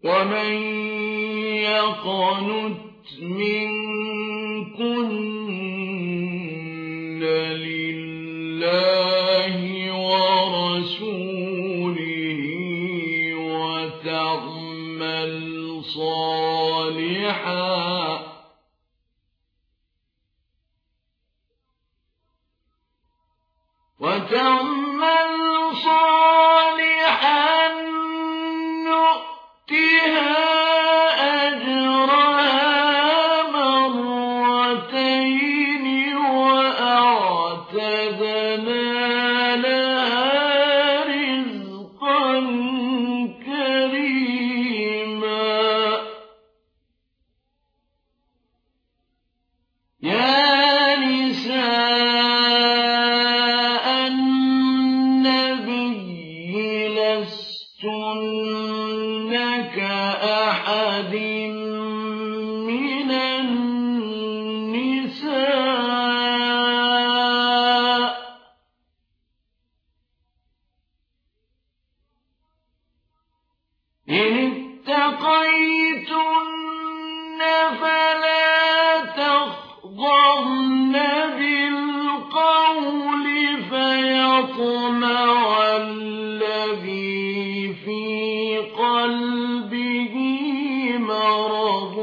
ومن يقنت منكن لله ورسوله وتعمل صالحا نؤتها أجرها مرتين وأعتدنا لها رزقا كريما يا نساء النبي لستن كأحد من النساء إن اتقيتن فلا تخضعن بالقول فيطمع الذي في قلبه مرض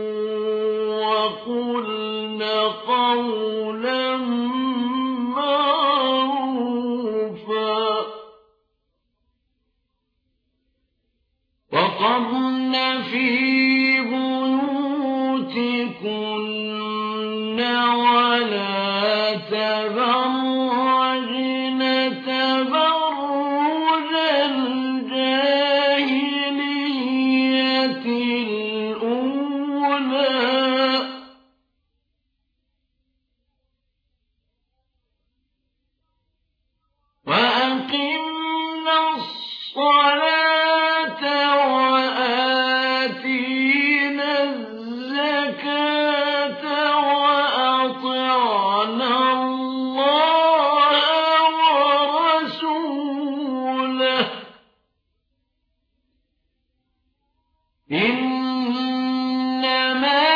وقلن قولا معروفا وقرن في بيوتكن ولا تبرجن تبرج الجاهلية الأولى وأقمنا الصلاة وآتينا الزكاة وأطعنا الله ورسوله إنما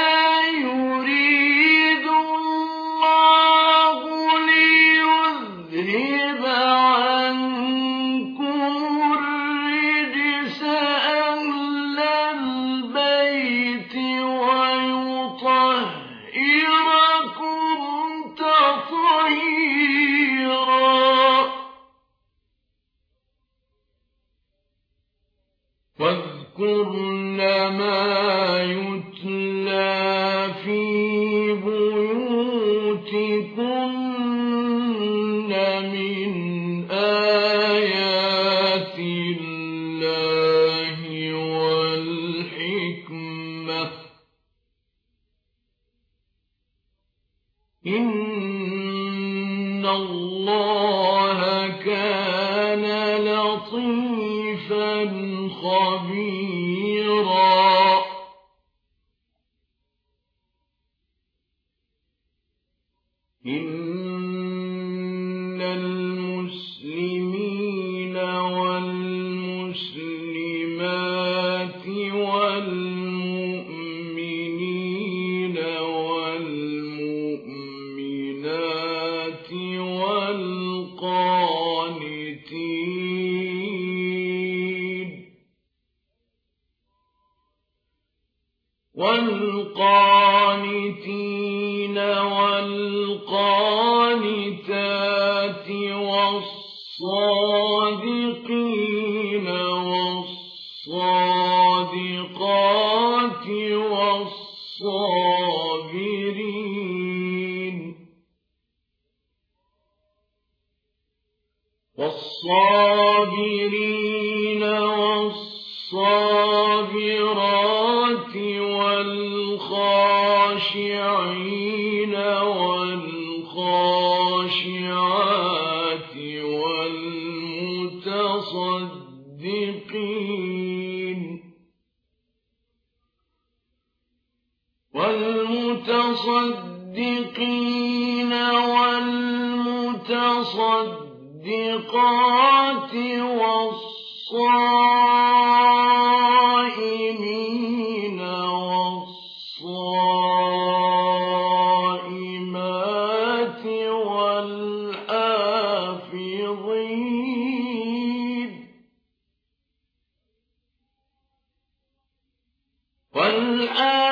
يريد الله ليذهب عنكم الرجس أهل البيت ويطهركم تطهيرا واذكرن ما يتلى في بيوتكن من آيات الله والحكمة إن الله كان لطيفا خبيرا إن المسلمين والمسلمات والمؤمنين والمؤمنات والقانتين والقانتات والصادقين والصادقات والصابرين والصابرات والخاشعين والخاشعات والمتصدقين والمتصدقات والصائمين والآن